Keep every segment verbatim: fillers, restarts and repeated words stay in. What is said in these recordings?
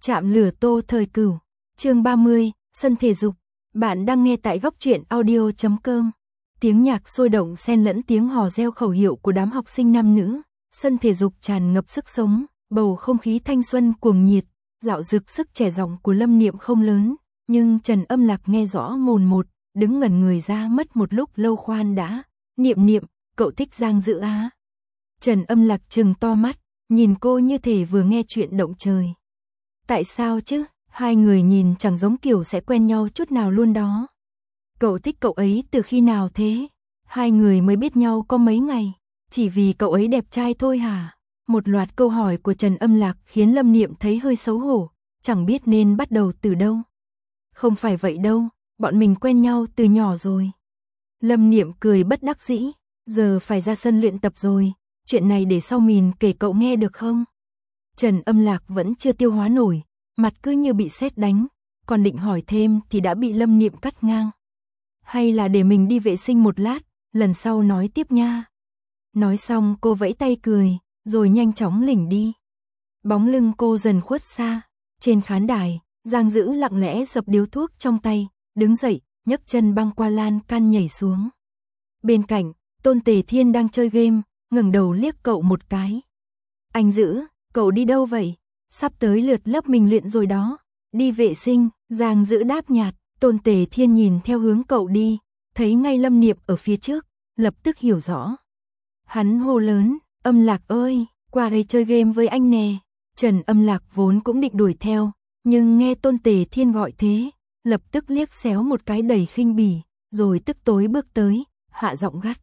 Chạm lửa Tô Thời Cửu, chương ba mươi, sân thể dục. Bạn đang nghe tại góc truyện audio chấm com. Tiếng nhạc sôi động xen lẫn tiếng hò reo khẩu hiệu của đám học sinh nam nữ, sân thể dục tràn ngập sức sống, bầu không khí thanh xuân cuồng nhiệt, dạo dực sức trẻ giọng của Lâm Niệm không lớn, nhưng Trần Âm Lạc nghe rõ mồn một, đứng ngẩn người ra mất một lúc lâu. Khoan đã, Niệm Niệm, cậu thích Giang Dữ á? Trần Âm Lạc trừng to mắt, nhìn cô như thể vừa nghe chuyện động trời. Tại sao chứ, hai người nhìn chẳng giống kiểu sẽ quen nhau chút nào luôn đó. Cậu thích cậu ấy từ khi nào thế? Hai người mới biết nhau có mấy ngày, chỉ vì cậu ấy đẹp trai thôi hả? Một loạt câu hỏi của Trần Âm Lạc khiến Lâm Niệm thấy hơi xấu hổ, chẳng biết nên bắt đầu từ đâu. Không phải vậy đâu, bọn mình quen nhau từ nhỏ rồi. Lâm Niệm cười bất đắc dĩ, giờ phải ra sân luyện tập rồi, chuyện này để sau mình kể cậu nghe được không? Trần Âm Lạc vẫn chưa tiêu hóa nổi, mặt cứ như bị sét đánh, còn định hỏi thêm thì đã bị Lâm Niệm cắt ngang. Hay là để mình đi vệ sinh một lát, lần sau nói tiếp nha. Nói xong cô vẫy tay cười, rồi nhanh chóng lỉnh đi. Bóng lưng cô dần khuất xa, trên khán đài, Giang Dữ lặng lẽ dập điếu thuốc trong tay, đứng dậy, nhấc chân băng qua lan can nhảy xuống. Bên cạnh, Tôn Tề Thiên đang chơi game, ngẩng đầu liếc cậu một cái. Anh Dữ, cậu đi đâu vậy? Sắp tới lượt lớp mình luyện rồi đó. Đi vệ sinh, Giang Dữ đáp nhạt. Tôn Tề Thiên nhìn theo hướng cậu đi, thấy ngay Lâm Niệm ở phía trước, lập tức hiểu rõ. Hắn hô lớn, Âm Lạc ơi, qua đây chơi game với anh nè. Trần Âm Lạc vốn cũng định đuổi theo, nhưng nghe Tôn Tề Thiên gọi thế, lập tức liếc xéo một cái đầy khinh bỉ, rồi tức tối bước tới, hạ giọng gắt.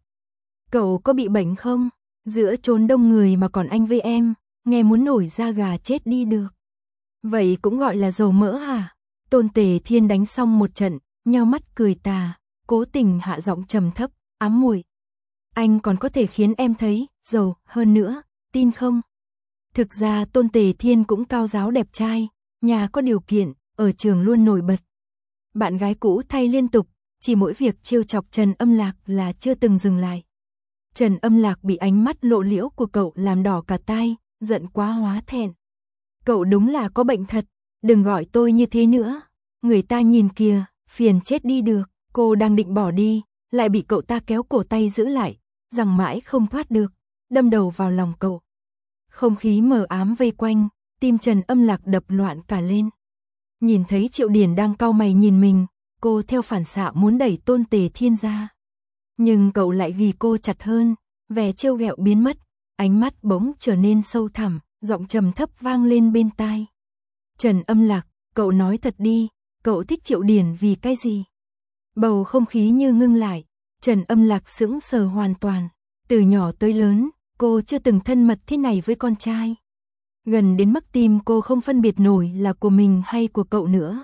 Cậu có bị bệnh không? Giữa chốn đông người mà còn anh với em, nghe muốn nổi da gà chết đi được. Vậy cũng gọi là dầu mỡ hả? Tôn Tề Thiên đánh xong một trận, nheo mắt cười tà, cố tình hạ giọng trầm thấp, ám muội. Anh còn có thể khiến em thấy giàu hơn nữa, tin không? Thực ra Tôn Tề Thiên cũng cao giáo đẹp trai, nhà có điều kiện, ở trường luôn nổi bật. Bạn gái cũ thay liên tục, chỉ mỗi việc trêu chọc Trần Âm Lạc là chưa từng dừng lại. Trần Âm Lạc bị ánh mắt lộ liễu của cậu làm đỏ cả tai, giận quá hóa thẹn. Cậu đúng là có bệnh thật, đừng gọi tôi như thế nữa. Người ta nhìn kìa, phiền chết đi được. Cô đang định bỏ đi, lại bị cậu ta kéo cổ tay giữ lại, rằng mãi không thoát được, đâm đầu vào lòng cậu. Không khí mờ ám vây quanh, tim Trần Âm Lạc đập loạn cả lên. Nhìn thấy Triệu Điển đang cau mày nhìn mình, cô theo phản xạ muốn đẩy Tôn Tề Thiên ra. Nhưng cậu lại ghì cô chặt hơn, vẻ trêu ghẹo biến mất, ánh mắt bỗng trở nên sâu thẳm, giọng trầm thấp vang lên bên tai. Trần Âm Lạc, cậu nói thật đi, cậu thích Triệu Điển vì cái gì? Bầu không khí như ngưng lại, Trần Âm Lạc sững sờ hoàn toàn. Từ nhỏ tới lớn, cô chưa từng thân mật thế này với con trai. Gần đến mức tim cô không phân biệt nổi là của mình hay của cậu nữa.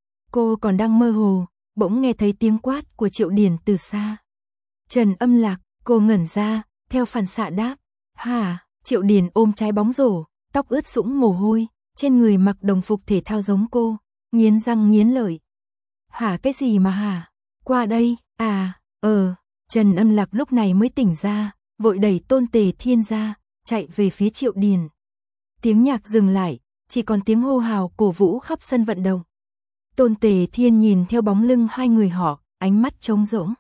Cô còn đang mơ hồ, bỗng nghe thấy tiếng quát của Triệu Điển từ xa. Trần Âm Lạc, cô ngẩn ra, theo phản xạ đáp. Hả? Triệu Điển ôm trái bóng rổ, tóc ướt sũng mồ hôi, trên người mặc đồng phục thể thao giống cô, nghiến răng nghiến lợi. Hả cái gì mà hả? Qua đây, à, ờ, Trần Âm Lạc lúc này mới tỉnh ra, vội đẩy Tôn Tề Thiên ra, chạy về phía Triệu Điển. Tiếng nhạc dừng lại, chỉ còn tiếng hô hào cổ vũ khắp sân vận động. Tôn Tề Thiên nhìn theo bóng lưng hai người họ, ánh mắt trống rỗng.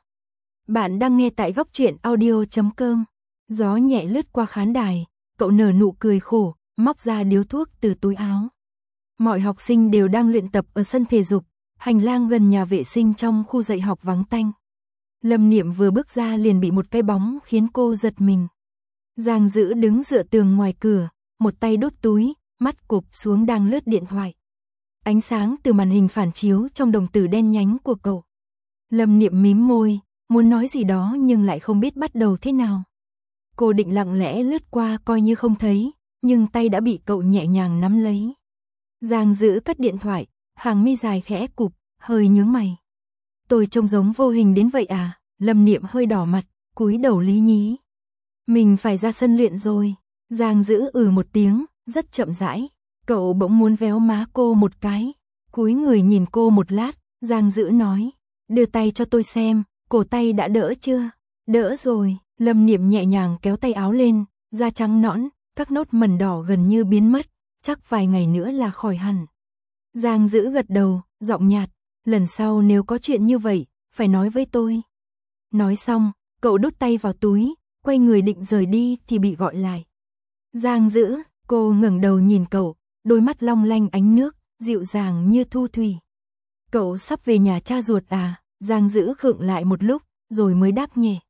Bạn đang nghe tại góc truyện audio chấm com. Gió nhẹ lướt qua khán đài, cậu nở nụ cười khổ, móc ra điếu thuốc từ túi áo. Mọi học sinh đều đang luyện tập ở sân thể dục, hành lang gần nhà vệ sinh trong khu dạy học vắng tanh. Lâm Niệm vừa bước ra liền bị một cái bóng khiến cô giật mình. Giang Dữ đứng dựa tường ngoài cửa, một tay đút túi, mắt cụp xuống đang lướt điện thoại. Ánh sáng từ màn hình phản chiếu trong đồng tử đen nhánh của cậu. Lâm Niệm mím môi, muốn nói gì đó nhưng lại không biết bắt đầu thế nào. Cô định lặng lẽ lướt qua coi như không thấy, nhưng tay đã bị cậu nhẹ nhàng nắm lấy. Giang Dữ cất điện thoại, hàng mi dài khẽ cụp, hơi nhướng mày. Tôi trông giống vô hình đến vậy à? Lâm Niệm hơi đỏ mặt, cúi đầu lý nhí. Mình phải ra sân luyện rồi. Giang Dữ ừ một tiếng, rất chậm rãi. Cậu bỗng muốn véo má cô một cái. Cúi người nhìn cô một lát, Giang Dữ nói. Đưa tay cho tôi xem, cổ tay đã đỡ chưa? Đỡ rồi. Lâm Niệm nhẹ nhàng kéo tay áo lên, da trắng nõn, các nốt mẩn đỏ gần như biến mất, chắc vài ngày nữa là khỏi hẳn. Giang Dữ gật đầu, giọng nhạt, lần sau nếu có chuyện như vậy, phải nói với tôi. Nói xong, cậu đút tay vào túi, quay người định rời đi thì bị gọi lại. Giang Dữ, cô ngẩng đầu nhìn cậu, đôi mắt long lanh ánh nước, dịu dàng như thu thủy. Cậu sắp về nhà cha ruột à? Giang Dữ khựng lại một lúc, rồi mới đáp nhẹ.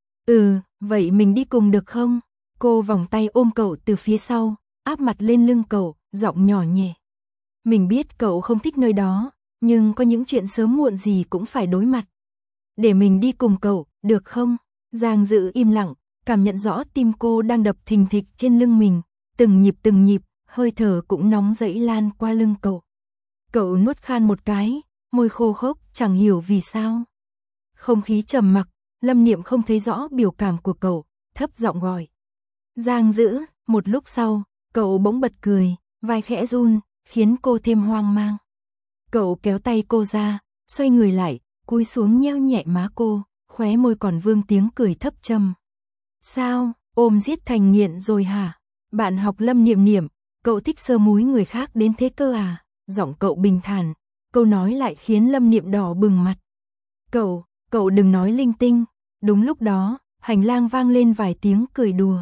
Ừ, vậy mình đi cùng được không? Cô vòng tay ôm cậu từ phía sau, áp mặt lên lưng cậu, giọng nhỏ nhẹ. Mình biết cậu không thích nơi đó, nhưng có những chuyện sớm muộn gì cũng phải đối mặt. Để mình đi cùng cậu, được không? Giang Dữ im lặng, cảm nhận rõ tim cô đang đập thình thịch trên lưng mình, từng nhịp từng nhịp, hơi thở cũng nóng dẫy lan qua lưng cậu. Cậu nuốt khan một cái, môi khô khốc, chẳng hiểu vì sao. Không khí trầm mặc, Lâm Niệm không thấy rõ biểu cảm của cậu, thấp giọng gọi. Giang Dữ, một lúc sau, cậu bỗng bật cười, vai khẽ run, khiến cô thêm hoang mang. Cậu kéo tay cô ra, xoay người lại, cúi xuống nheo nhẹ má cô, khóe môi còn vương tiếng cười thấp trầm. Sao, ôm giết thành nghiện rồi hả? Bạn học Lâm Niệm Niệm, cậu thích sơ múi người khác đến thế cơ à? Giọng cậu bình thản, câu nói lại khiến Lâm Niệm đỏ bừng mặt. Cậu, cậu đừng nói linh tinh. Đúng lúc đó, hành lang vang lên vài tiếng cười đùa.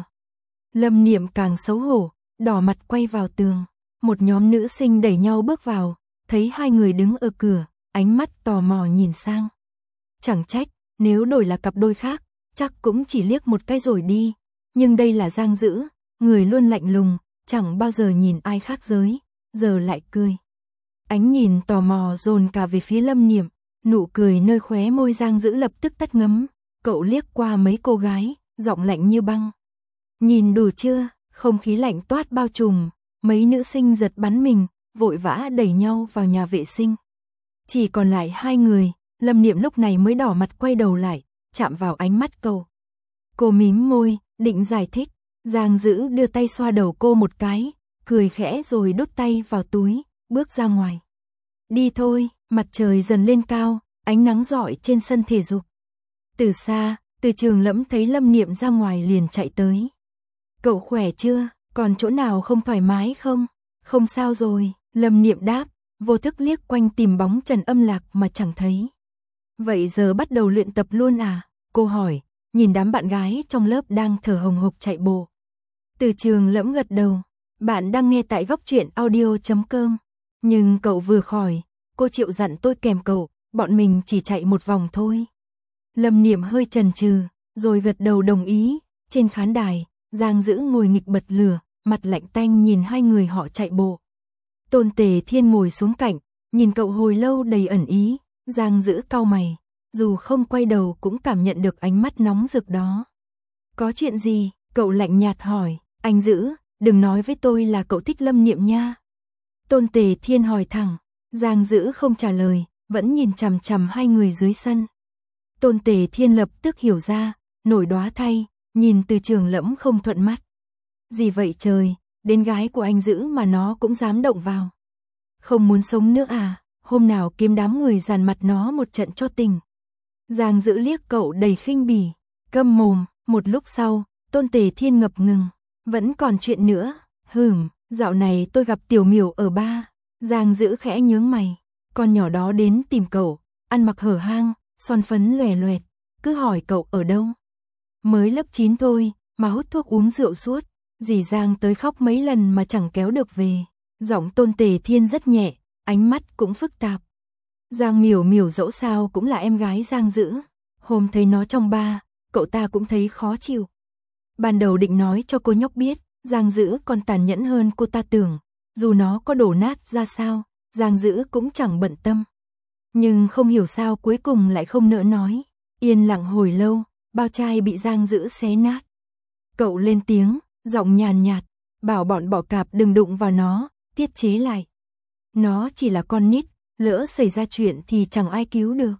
Lâm Niệm càng xấu hổ, đỏ mặt quay vào tường. Một nhóm nữ sinh đẩy nhau bước vào, thấy hai người đứng ở cửa, ánh mắt tò mò nhìn sang. Chẳng trách, nếu đổi là cặp đôi khác, chắc cũng chỉ liếc một cái rồi đi. Nhưng đây là Giang Dữ, người luôn lạnh lùng, chẳng bao giờ nhìn ai khác giới, giờ lại cười. Ánh nhìn tò mò dồn cả về phía Lâm Niệm, nụ cười nơi khóe môi Giang Dữ lập tức tắt ngấm. Cậu liếc qua mấy cô gái, giọng lạnh như băng. Nhìn đủ chưa? Không khí lạnh toát bao trùm, mấy nữ sinh giật bắn mình, vội vã đẩy nhau vào nhà vệ sinh. Chỉ còn lại hai người, Lâm Niệm lúc này mới đỏ mặt quay đầu lại, chạm vào ánh mắt cậu. Cô mím môi, định giải thích, Giang Dữ đưa tay xoa đầu cô một cái, cười khẽ rồi đút tay vào túi, bước ra ngoài. Đi thôi, mặt trời dần lên cao, ánh nắng rọi trên sân thể dục. Từ xa, Từ Trường Lẫm thấy Lâm Niệm ra ngoài liền chạy tới. Cậu khỏe chưa, còn chỗ nào không thoải mái không? Không sao rồi, Lâm Niệm đáp, vô thức liếc quanh tìm bóng Trần Âm Lạc mà chẳng thấy. Vậy giờ bắt đầu luyện tập luôn à? Cô hỏi, nhìn đám bạn gái trong lớp đang thở hồng hộc chạy bộ. Từ Trường Lẫm gật đầu, bạn đang nghe tại góc truyện audio chấm com. Nhưng cậu vừa khỏi, cô Triệu dặn tôi kèm cậu, bọn mình chỉ chạy một vòng thôi. Lâm Niệm hơi chần chừ, rồi gật đầu đồng ý. Trên khán đài, Giang Dữ ngồi nghịch bật lửa, mặt lạnh tanh nhìn hai người họ chạy bộ. Tôn Tề Thiên ngồi xuống cạnh, nhìn cậu hồi lâu đầy ẩn ý. Giang Dữ cau mày, dù không quay đầu cũng cảm nhận được ánh mắt nóng rực đó. Có chuyện gì? Cậu lạnh nhạt hỏi. Anh Dữ, đừng nói với tôi là cậu thích Lâm Niệm nha. Tôn Tề Thiên hỏi thẳng. Giang Dữ không trả lời, vẫn nhìn chằm chằm hai người dưới sân. Tôn Tề Thiên lập tức hiểu ra, nổi đóa thay, nhìn Từ Trường Lẫm không thuận mắt. Gì vậy trời, đến gái của anh Dữ mà nó cũng dám động vào. Không muốn sống nữa à, hôm nào kiếm đám người dàn mặt nó một trận cho tình. Giang Dữ liếc cậu đầy khinh bỉ, câm mồm. Một lúc sau, Tôn Tề Thiên ngập ngừng, vẫn còn chuyện nữa. Hừm, dạo này tôi gặp Tiểu Miểu ở ba. Giang Dữ khẽ nhướng mày, con nhỏ đó đến tìm cậu, ăn mặc hở hang, son phấn lòe loẹt, cứ hỏi cậu ở đâu. Mới lớp chín thôi, mà hút thuốc uống rượu suốt, dì Giang tới khóc mấy lần mà chẳng kéo được về. Giọng Tôn Tề Thiên rất nhẹ, ánh mắt cũng phức tạp. Giang Miểu Miểu dẫu sao cũng là em gái Giang Dữ, hôm thấy nó trong ba, cậu ta cũng thấy khó chịu. Ban đầu định nói cho cô nhóc biết, Giang Dữ còn tàn nhẫn hơn cô ta tưởng, dù nó có đổ nát ra sao, Giang Dữ cũng chẳng bận tâm. Nhưng không hiểu sao cuối cùng lại không nỡ nói. Yên lặng hồi lâu, bao chai bị Giang Dữ xé nát. Cậu lên tiếng, giọng nhàn nhạt, bảo bọn bọ cạp đừng đụng vào nó, tiết chế lại. Nó chỉ là con nít, lỡ xảy ra chuyện thì chẳng ai cứu được.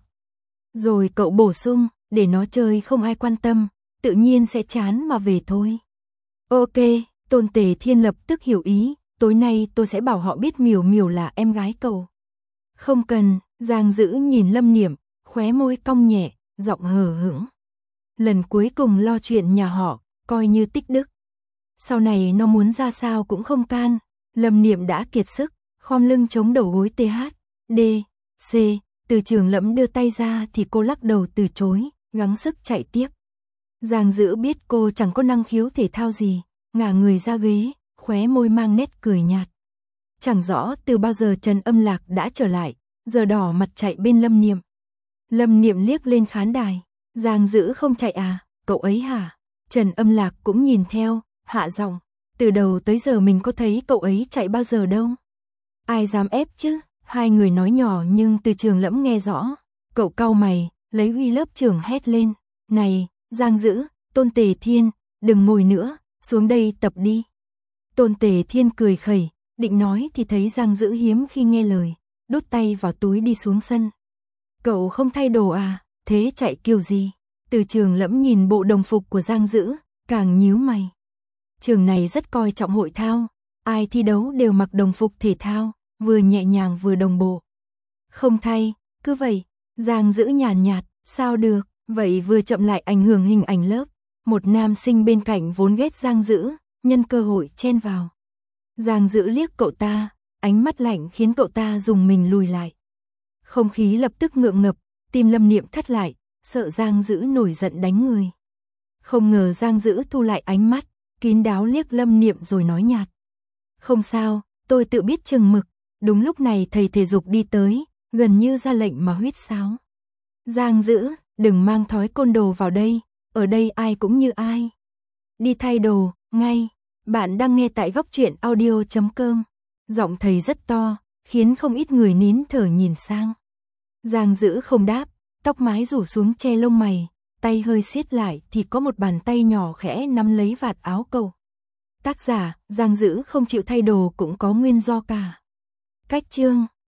Rồi cậu bổ sung, để nó chơi không ai quan tâm, tự nhiên sẽ chán mà về thôi. Ok, Tôn Tề Thiên lập tức hiểu ý, tối nay tôi sẽ bảo họ biết Miểu Miểu là em gái cậu. Không cần, Giang Dữ nhìn Lâm Niệm, khóe môi cong nhẹ, giọng hờ hững. Lần cuối cùng lo chuyện nhà họ, coi như tích đức. Sau này nó muốn ra sao cũng không can, Lâm Niệm đã kiệt sức, khom lưng chống đầu gối tê hát, đê, xê, Từ Trường Lẫm đưa tay ra thì cô lắc đầu từ chối, gắng sức chạy tiếp. Giang Dữ biết cô chẳng có năng khiếu thể thao gì, ngả người ra ghế, khóe môi mang nét cười nhạt. Chẳng rõ từ bao giờ Trần Âm Lạc đã trở lại, giờ đỏ mặt chạy bên Lâm Niệm. Lâm Niệm liếc lên khán đài, Giang Dữ không chạy à, cậu ấy hả? Trần Âm Lạc cũng nhìn theo, hạ giọng, từ đầu tới giờ mình có thấy cậu ấy chạy bao giờ đâu. Ai dám ép chứ? Hai người nói nhỏ nhưng Từ Trường Lẫm nghe rõ. Cậu cau mày, lấy uy lớp trưởng hét lên, này, Giang Dữ, Tôn Tề Thiên, đừng ngồi nữa, xuống đây tập đi. Tôn Tề Thiên cười khẩy, định nói thì thấy Giang Dữ hiếm khi nghe lời, đút tay vào túi đi xuống sân. Cậu không thay đồ à, thế chạy kiểu gì? Từ Trường Lẫm nhìn bộ đồng phục của Giang Dữ, càng nhíu mày. Trường này rất coi trọng hội thao, ai thi đấu đều mặc đồng phục thể thao, vừa nhẹ nhàng vừa đồng bộ. Không thay, cứ vậy, Giang Dữ nhàn nhạt, sao được, vậy vừa chậm lại ảnh hưởng hình ảnh lớp. Một nam sinh bên cạnh vốn ghét Giang Dữ, nhân cơ hội chen vào. Giang Dữ liếc cậu ta, ánh mắt lạnh khiến cậu ta dùng mình lùi lại. Không khí lập tức ngượng ngập, tim Lâm Niệm thắt lại, sợ Giang Dữ nổi giận đánh người. Không ngờ Giang Dữ thu lại ánh mắt, kín đáo liếc Lâm Niệm rồi nói nhạt. Không sao, tôi tự biết chừng mực. Đúng lúc này thầy thể dục đi tới, gần như ra lệnh mà huýt sáo. Giang Dữ, đừng mang thói côn đồ vào đây, ở đây ai cũng như ai. Đi thay đồ, ngay. Bạn đang nghe tại góc truyện audio chấm com. Giọng thầy rất to, khiến không ít người nín thở nhìn sang. Giang Dữ không đáp, tóc mái rủ xuống che lông mày, tay hơi siết lại thì có một bàn tay nhỏ khẽ nắm lấy vạt áo cậu. Tác giả, Giang Dữ không chịu thay đồ cũng có nguyên do cả. Cách chương